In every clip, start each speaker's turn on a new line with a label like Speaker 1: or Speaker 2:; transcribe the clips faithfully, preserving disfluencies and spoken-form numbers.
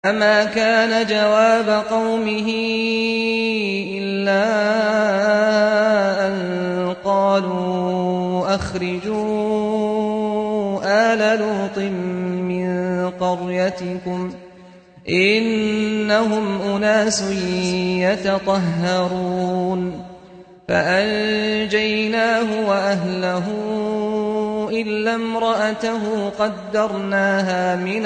Speaker 1: فما كان جواب قومه إلا أن قالوا أخرجوا آل لوط من قريتكم إنهم أناس يتطهرون فأنجيناه وأهله إلا امرأته قدرناها من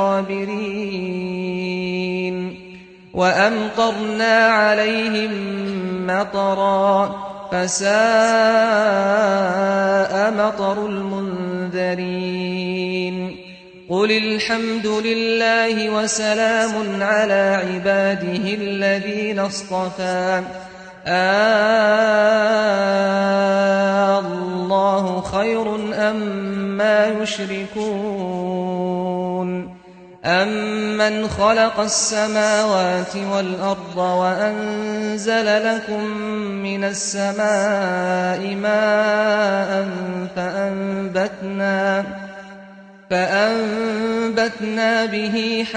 Speaker 1: الغابرين وأمطرنا عليهم مطرا فساء مطر المنذرين قل الحمد لله وسلام على عباده الذين اصطفى آه الله خير أما يشركون أمن خلق السماوات والأرض وأنزل لكم من السماء ماء فأنبتنا فأنبتنا به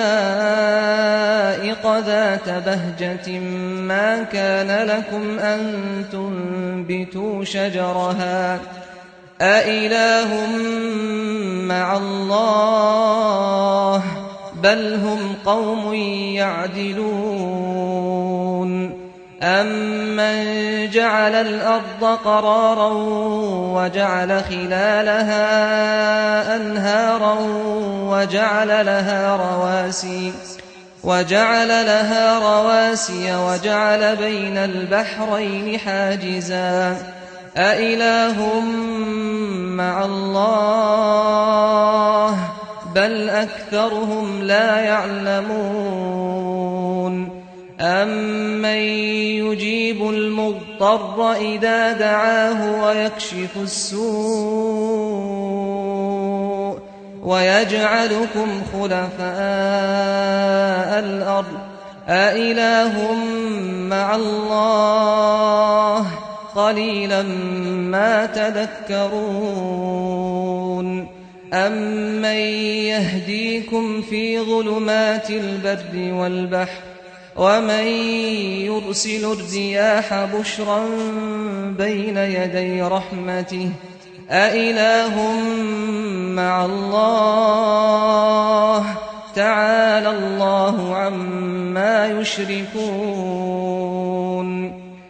Speaker 1: حدائق ذات بهجة ما كان لكم أن تنبتوا شجرها أإله مع الله بل هم قوم يعدلون أمن جعل الأرض قرارا وجعل خلالها أنهارا وجعل لها رواسي وجعل لها رواسي وجعل بين البحرين حاجزا أإله مع الله بل أكثرهم لا يعلمون أمن يجيب المضطر إذا دعاه ويكشف السوء ويجعلكم خلفاء الأرض أإله مع الله قليلا ما تذكرون أمن يهديكم في ظلمات البر والبحر ومن يرسل الرياح بشرا بين يدي رحمته أإله مع الله تعالى الله عما يشركون